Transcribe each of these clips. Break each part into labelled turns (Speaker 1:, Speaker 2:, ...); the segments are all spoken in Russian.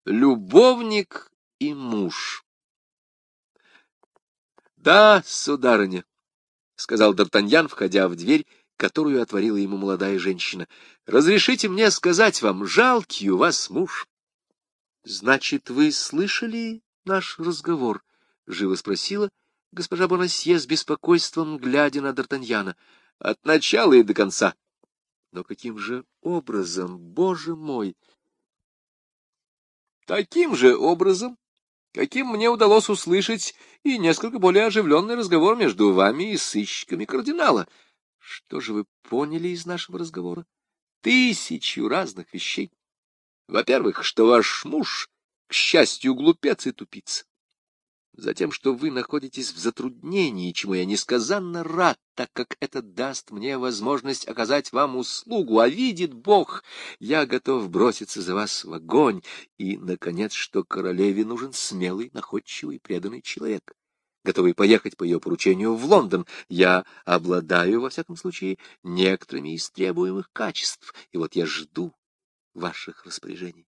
Speaker 1: Любовник и муж. — Да, сударыня, — сказал Д'Артаньян, входя в дверь, которую отворила ему молодая женщина. — Разрешите мне сказать вам, жалкий у вас муж. — Значит, вы слышали наш разговор? — живо спросила госпожа Бонасье с беспокойством, глядя на Д'Артаньяна. — От начала и до конца. — Но каким же образом, Боже мой? — Таким же образом, каким мне удалось услышать и несколько более оживленный разговор между вами и сыщиками кардинала. Что же вы поняли из нашего разговора? Тысячу разных вещей. Во-первых, что ваш муж, к счастью, глупец и тупица. Затем, что вы находитесь в затруднении, чему я несказанно рад, так как это даст мне возможность оказать вам услугу, а видит Бог, я готов броситься за вас в огонь, и, наконец, что королеве нужен смелый, находчивый, преданный человек, готовый поехать по ее поручению в Лондон. Я обладаю, во всяком случае, некоторыми из требуемых качеств, и вот я жду ваших распоряжений.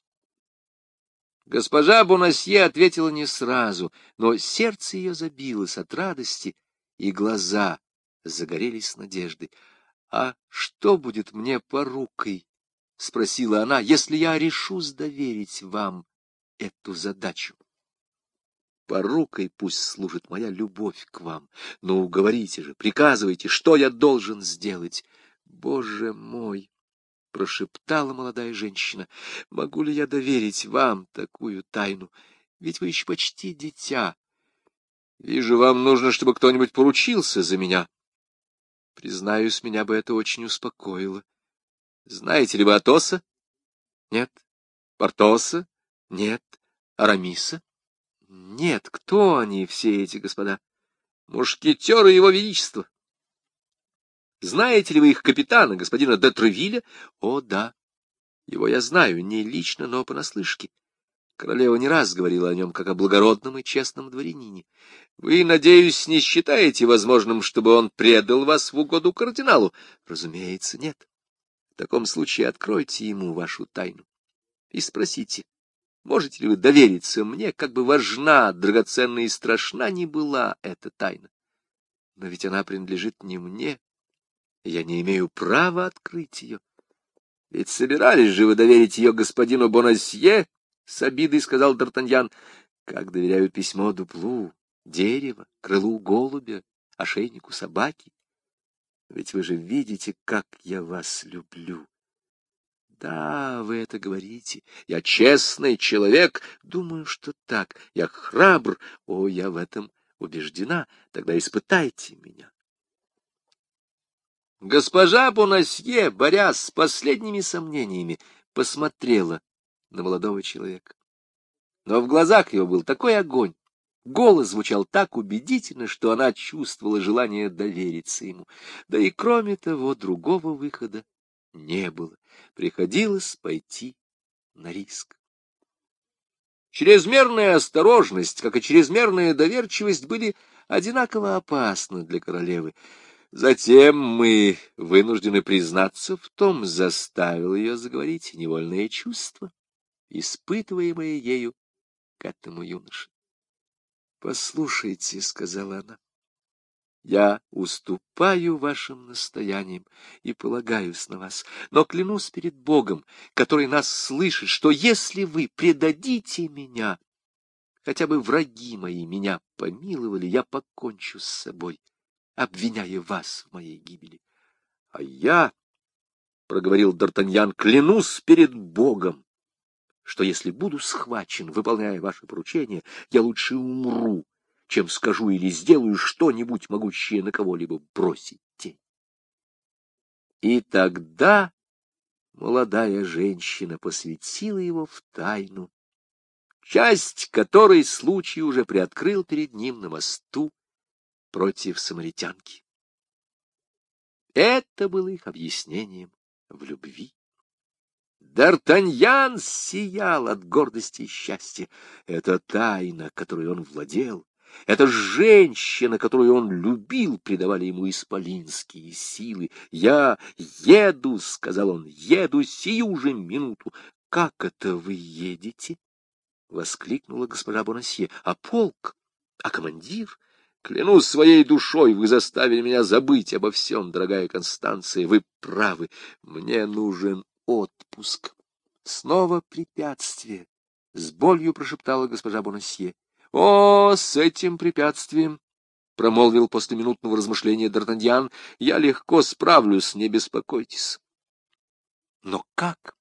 Speaker 1: Госпожа Бонасье ответила не сразу, но сердце ее забилось от радости, и глаза загорелись надеждой. — А что будет мне порукой? — спросила она, — если я решусь доверить вам эту задачу. — Порукой пусть служит моя любовь к вам. Ну, говорите же, приказывайте, что я должен сделать. Боже мой! — прошептала молодая женщина. — Могу ли я доверить вам такую тайну? Ведь вы еще почти дитя. Вижу, вам нужно, чтобы кто-нибудь поручился за меня. Признаюсь, меня бы это очень успокоило. Знаете ли вы Атоса? Нет. Портоса? Нет. Арамиса? Нет. Кто они, все эти господа? Мушкетеры его величества. Знаете ли вы их капитана, господина де Тревилля? О, да. Его я знаю, не лично, но понаслышке. Королева не раз говорила о нем, как о благородном и честном дворянине. Вы, надеюсь, не считаете возможным, чтобы он предал вас в угоду кардиналу? Разумеется, нет. В таком случае откройте ему вашу тайну и спросите, можете ли вы довериться мне, как бы важна, драгоценна и страшна ни была эта тайна. Но ведь она принадлежит не мне, и я не имею права открыть ее. Ведь собирались же вы доверить ее господину Бонасье, — с обидой сказал Д'Артаньян, — как доверяю письмо дуплу, дерево, крылу голубя, ошейнику собаки. Ведь вы же видите, как я вас люблю. Да, вы это говорите. Я честный человек. Думаю, что так. Я храбр. О, я в этом убеждена. Тогда испытайте меня. Госпожа Бонасье, борясь с последними сомнениями, посмотрела на молодого человека. Но в глазах его был такой огонь, голос звучал так убедительно, что она чувствовала желание довериться ему. Да и кроме того, другого выхода не было. Приходилось пойти на риск. Чрезмерная осторожность, как и чрезмерная доверчивость, были одинаково опасны для королевы. Затем мы вынуждены признаться в том, заставил ее заговорить невольное чувство, испытываемое ею к этому юноше. — Послушайте, — сказала она, — я уступаю вашим настояниям и полагаюсь на вас, но клянусь перед Богом, который нас слышит, что если вы предадите меня, хотя бы враги мои меня помиловали, я покончу с собой, обвиняя вас в моей гибели. — А я, — проговорил Д'Артаньян, — клянусь перед Богом, что если буду схвачен, выполняя ваше поручение, я лучше умру, чем скажу или сделаю что-нибудь, могущее на кого-либо бросить тень. И тогда молодая женщина посвятила его в тайну, часть которой случай уже приоткрыл перед ним на мосту против самаритянки. Это было их объяснением в любви. Д'Артаньян сиял от гордости и счастья. Эта тайна, которой он владел, эта женщина, которую он любил, придавали ему исполинские силы. «Я еду», — сказал он, — «еду сию же минуту». как это вы едете? — воскликнула госпожа Бонасье. — А полк? А командир? Клянусь своей душой, вы заставили меня забыть обо всем, дорогая Констанция. Вы правы, мне нужен отпуск. Снова препятствие. С болью прошептала госпожа Бонасье. — О, с этим препятствием, — промолвил после минутного размышления Д'Артаньян, — я легко справлюсь, не беспокойтесь. — Но как?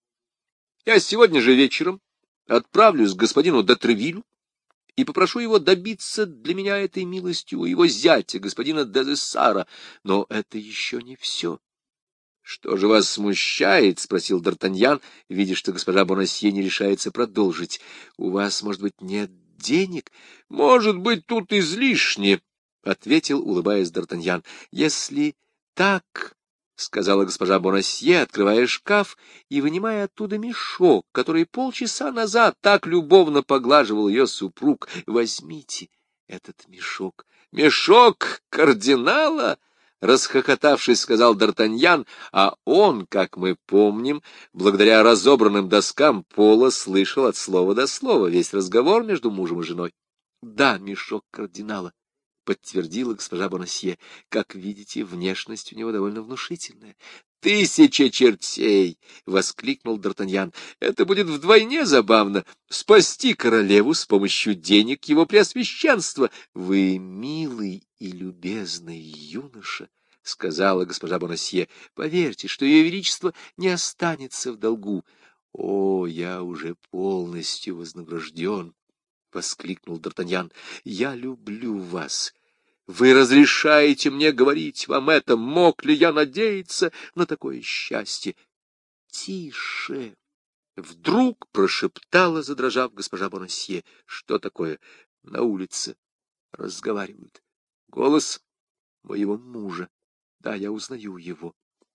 Speaker 1: Я сегодня же вечером отправлюсь к господину де Тревилю и попрошу его добиться для меня этой милостью у его зятя, господина де Лессара. Но это еще не все. — Что же вас смущает? — спросил Д'Артаньян, видя, что госпожа Бонасье не решается продолжить. — У вас, может быть, нет денег? — Может быть, тут излишне, — ответил, улыбаясь Д'Артаньян. — Если так, — сказала госпожа Бонасье, открывая шкаф и вынимая оттуда мешок, который полчаса назад так любовно поглаживал ее супруг, — возьмите этот мешок. — Мешок кардинала? — расхохотавшись, сказал Д'Артаньян, а он, как мы помним, благодаря разобранным доскам пола слышал от слова до слова весь разговор между мужем и женой. — Да, мешок кардинала, — подтвердила госпожа Бонасье. — Как видите, внешность у него довольно внушительная. — Тысяча чертей! — воскликнул Д'Артаньян. — Это будет вдвойне забавно — спасти королеву с помощью денег его преосвященства. — Вы милый и любезный юноша, — сказала госпожа Бонасье. — Поверьте, что ее величество не останется в долгу. — О, я уже полностью вознагражден! — воскликнул Д'Артаньян. — Я люблю вас. Вы разрешаете мне говорить вам это? Мог ли я надеяться на такое счастье? — Тише! — вдруг прошептала, задрожав госпожа Бонасье. — Что такое? На улице разговаривают. Голос моего мужа. Да, я узнаю его.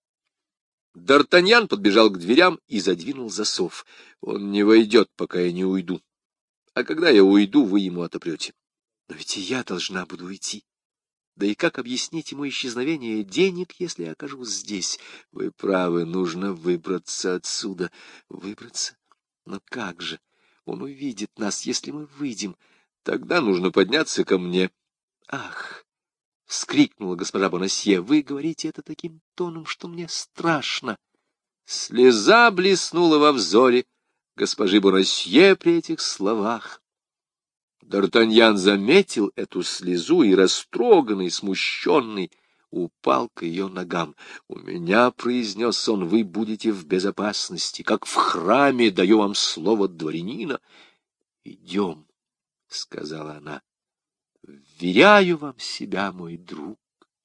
Speaker 1: Д'Артаньян подбежал к дверям и задвинул засов. Он не войдет, пока я не уйду. А когда я уйду, вы ему отопрете. Но ведь и я должна буду уйти. Да и как объяснить ему исчезновение денег, если я окажусь здесь? Вы правы, нужно выбраться отсюда. Выбраться? Но как же? Он увидит нас, если мы выйдем. Тогда нужно подняться ко мне. Ах! — вскрикнула госпожа Бонасье. — Вы говорите это таким тоном, что мне страшно. Слеза блеснула во взоре госпожи Бонасье при этих словах. Д'Артаньян заметил эту слезу и, растроганный, смущенный, упал к ее ногам. — У меня, — произнес он, — вы будете в безопасности, как в храме, даю вам слово дворянина. — Идем, — сказала она. — Вверяю вам себя, мой друг.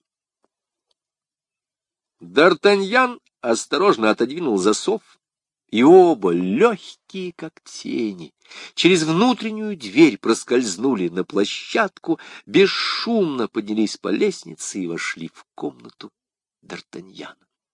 Speaker 1: Д'Артаньян осторожно отодвинул засов, и оба, легкие как тени, через внутреннюю дверь проскользнули на площадку, бесшумно поднялись по лестнице и вошли в комнату Д'Артаньяна.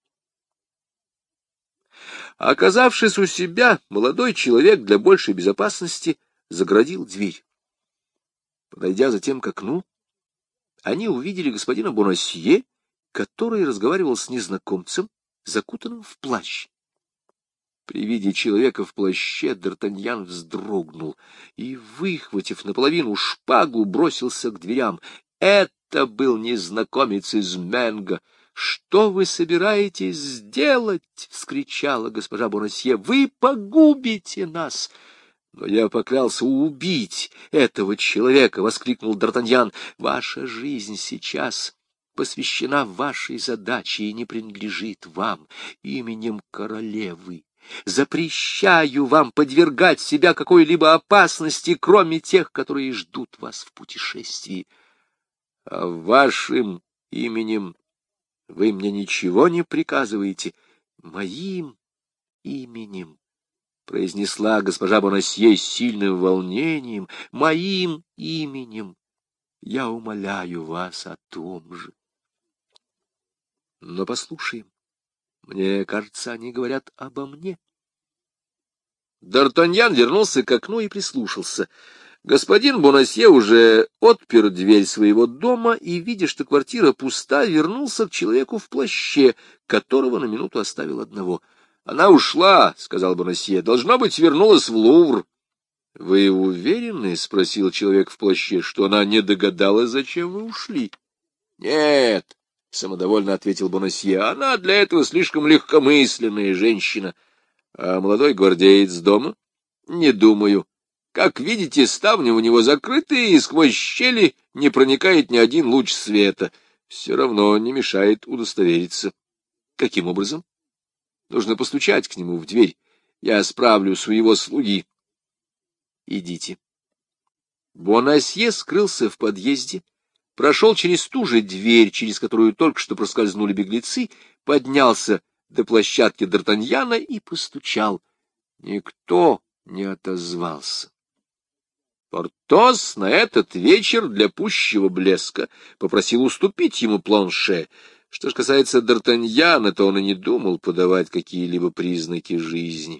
Speaker 1: Оказавшись у себя, молодой человек для большей безопасности загородил дверь. Подойдя затем к окну, они увидели господина Бонасье, который разговаривал с незнакомцем, закутанным в плащ. При виде человека в плаще Д'Артаньян вздрогнул и, выхватив наполовину шпагу, бросился к дверям. Это был незнакомец из Менго. — Что вы собираетесь сделать? — вскричала госпожа Бонасье. — Вы погубите нас! — Но я поклялся убить этого человека! — воскликнул Д'Артаньян. — Ваша жизнь сейчас посвящена вашей задаче и не принадлежит вам. Именем королевы запрещаю вам подвергать себя какой-либо опасности, кроме тех, которые ждут вас в путешествии. А вашим именем вы мне ничего не приказываете? Моим именем, — произнесла госпожа Бонасье с сильным волнением, — моим именем я умоляю вас о том же. Но послушаем. Мне кажется, они говорят обо мне. Д'Артаньян вернулся к окну и прислушался. Господин Бонасье уже отпер дверь своего дома и, видя, что квартира пуста, вернулся к человеку в плаще, которого на минуту оставил одного. Она ушла, — сказал Бонасье, — должно быть, вернулась в Лувр. — Вы уверены, — спросил человек в плаще, — что она не догадалась, зачем вы ушли? — Нет, — самодовольно ответил Бонасье, — она для этого слишком легкомысленная женщина. А молодой гвардеец дома? Не думаю. Как видите, ставни у него закрыты, и сквозь щели не проникает ни один луч света. Все равно не мешает удостовериться. Каким образом? Нужно постучать к нему в дверь. Я справлюсь у его слуги. Идите. Бонасье скрылся в подъезде, прошел через ту же дверь, через которую только что проскользнули беглецы, поднялся до площадки Д'Артаньяна и постучал. Никто не отозвался. Портос на этот вечер для пущего блеска попросил уступить ему планше. Что ж касается Д'Артаньяна, то он и не думал подавать какие-либо признаки жизни.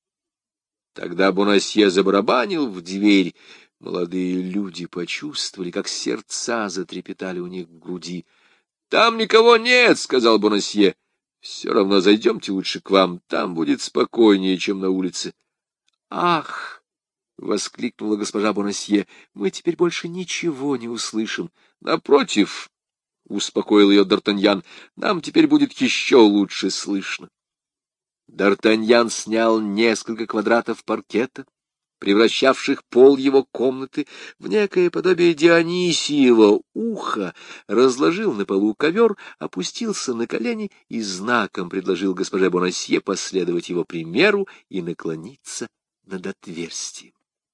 Speaker 1: Тогда Бонасье забарабанил в дверь. Молодые люди почувствовали, как сердца затрепетали у них в груди. — Там никого нет, — сказал Бонасье. — Все равно зайдемте лучше к вам, там будет спокойнее, чем на улице. — Ах! — воскликнула госпожа Бонасье. — Мы теперь больше ничего не услышим. — Напротив, — успокоил ее Д'Артаньян, — нам теперь будет еще лучше слышно. Д'Артаньян снял несколько квадратов паркета, превращавших пол его комнаты в некое подобие Дионисиева уха, разложил на полу ковер, опустился на колени и знаком предложил госпоже Бонасье последовать его примеру и наклониться над отверстием.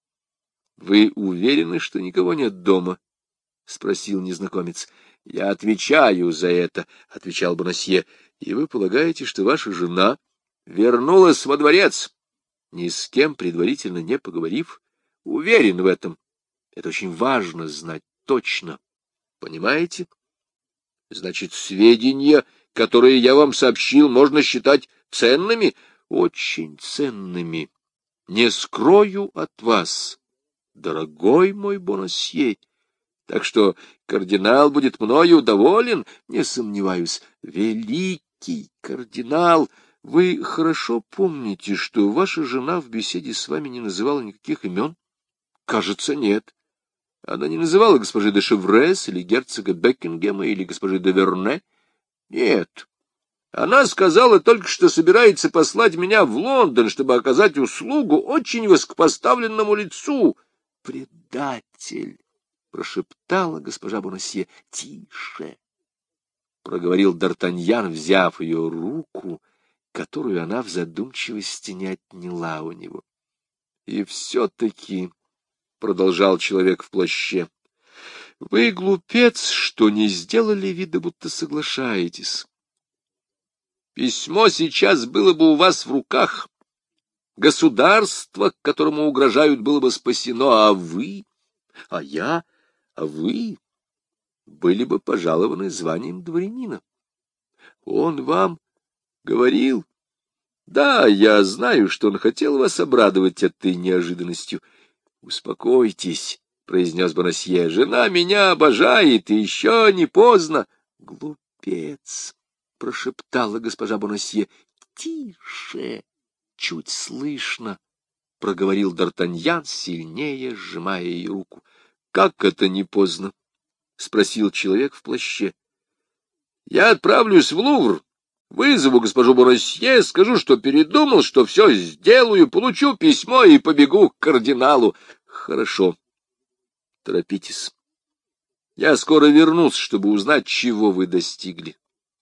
Speaker 1: — Вы уверены, что никого нет дома? — спросил незнакомец. — Я отвечаю за это, — отвечал Бонасье. — И вы полагаете, что ваша жена вернулась во дворец, ни с кем предварительно не поговорив? Уверен в этом. Это очень важно знать точно. Понимаете? Значит, сведения, которые я вам сообщил, можно считать ценными? Очень ценными. Не скрою от вас, дорогой мой Бонасье. Так что кардинал будет мною доволен, не сомневаюсь. Великий кардинал! Вы хорошо помните, что ваша жена в беседе с вами не называла никаких имен? Кажется, нет. Она не называла госпожи де Шеврес или герцога Бекингема или госпожи де Верне? Нет. Она сказала только, что собирается послать меня в Лондон, чтобы оказать услугу очень высокопоставленному лицу. Предатель! — прошептала госпожа Бонасье. — Тише! — проговорил Д'Артаньян, взяв ее руку, которую она в задумчивости не отняла у него. — И все-таки, — продолжал человек в плаще, — вы глупец, что не сделали вида, будто соглашаетесь. Письмо сейчас было бы у вас в руках. Государство, которому угрожают, было бы спасено, а вы, а вы были бы пожалованы званием дворянина. Он вам говорил? Да, я знаю, что он хотел вас обрадовать этой неожиданностью. Успокойтесь, — произнес Бонасье, — жена меня обожает, и еще не поздно. Глупец, — прошептала госпожа Бонасье. Тише, чуть слышно, — проговорил Д'Артаньян, сильнее сжимая ее руку. Как это не поздно? — спросил человек в плаще. — Я отправлюсь в Лувр. Вызову госпожу Бонасье, скажу, что передумал, что все сделаю, получу письмо и побегу к кардиналу. Хорошо. Торопитесь. Я скоро вернусь, чтобы узнать, чего вы достигли.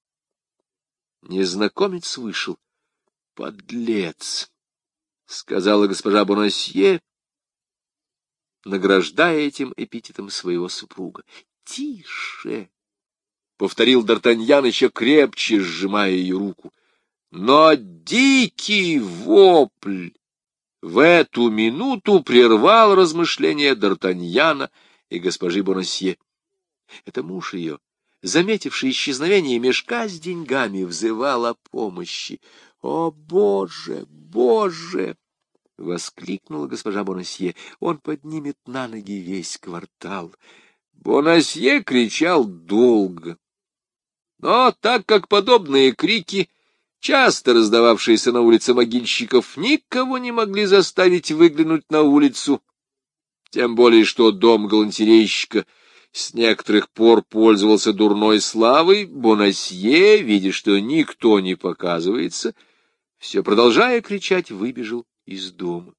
Speaker 1: Незнакомец вышел. Подлец, — сказала госпожа Бонасье, награждая этим эпитетом своего супруга. Тише! — повторил Д'Артаньян, еще крепче сжимая ее руку. Но дикий вопль в эту минуту прервал размышления Д'Артаньяна и госпожи Бонасье. Это муж ее, заметивший исчезновение мешка с деньгами, взывал о помощи. — О, Боже, Боже! — воскликнула госпожа Бонасье. — Он поднимет на ноги весь квартал. Бонасье кричал долго. Но так как подобные крики Часто раздававшиеся на улице могильщиков никого не могли заставить выглянуть на улицу, тем более что дом галантерейщика с некоторых пор пользовался дурной славой. Бонасье, видя, что никто не показывается, все продолжая кричать, выбежал из дома.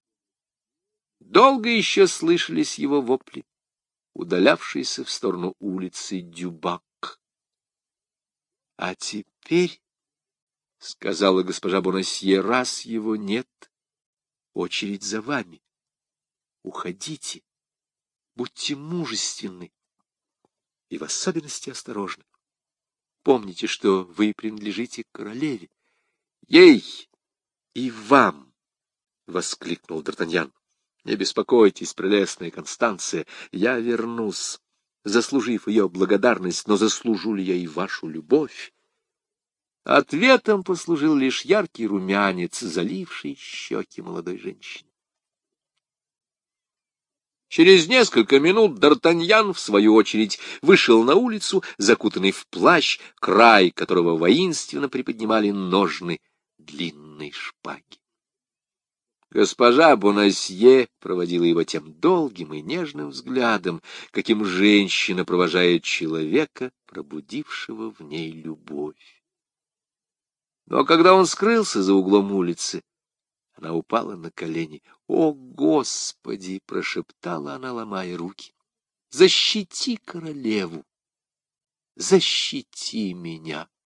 Speaker 1: Долго еще слышались его вопли, удалявшиеся в сторону улицы Дюбак. — А теперь, — сказала госпожа Бонасье, — раз его нет, очередь за вами. Уходите, будьте мужественны и в особенности осторожны. Помните, что вы принадлежите королеве. — Ей и вам! — воскликнул Д'Артаньян. — Не беспокойтесь, прелестная Констанция, я вернусь, заслужив ее благодарность, но заслужу ли я и вашу любовь? Ответом послужил лишь яркий румянец, заливший щеки молодой женщины. Через несколько минут Д'Артаньян, в свою очередь, вышел на улицу, закутанный в плащ, край которого воинственно приподнимали ножны длинной шпаги. Госпожа Бонасье проводила его тем долгим и нежным взглядом, каким женщина провожает человека, пробудившего в ней любовь. Но когда он скрылся за углом улицы, она упала на колени. «О, Господи!» — прошептала она, ломая руки. «Защити королеву! Защити меня!»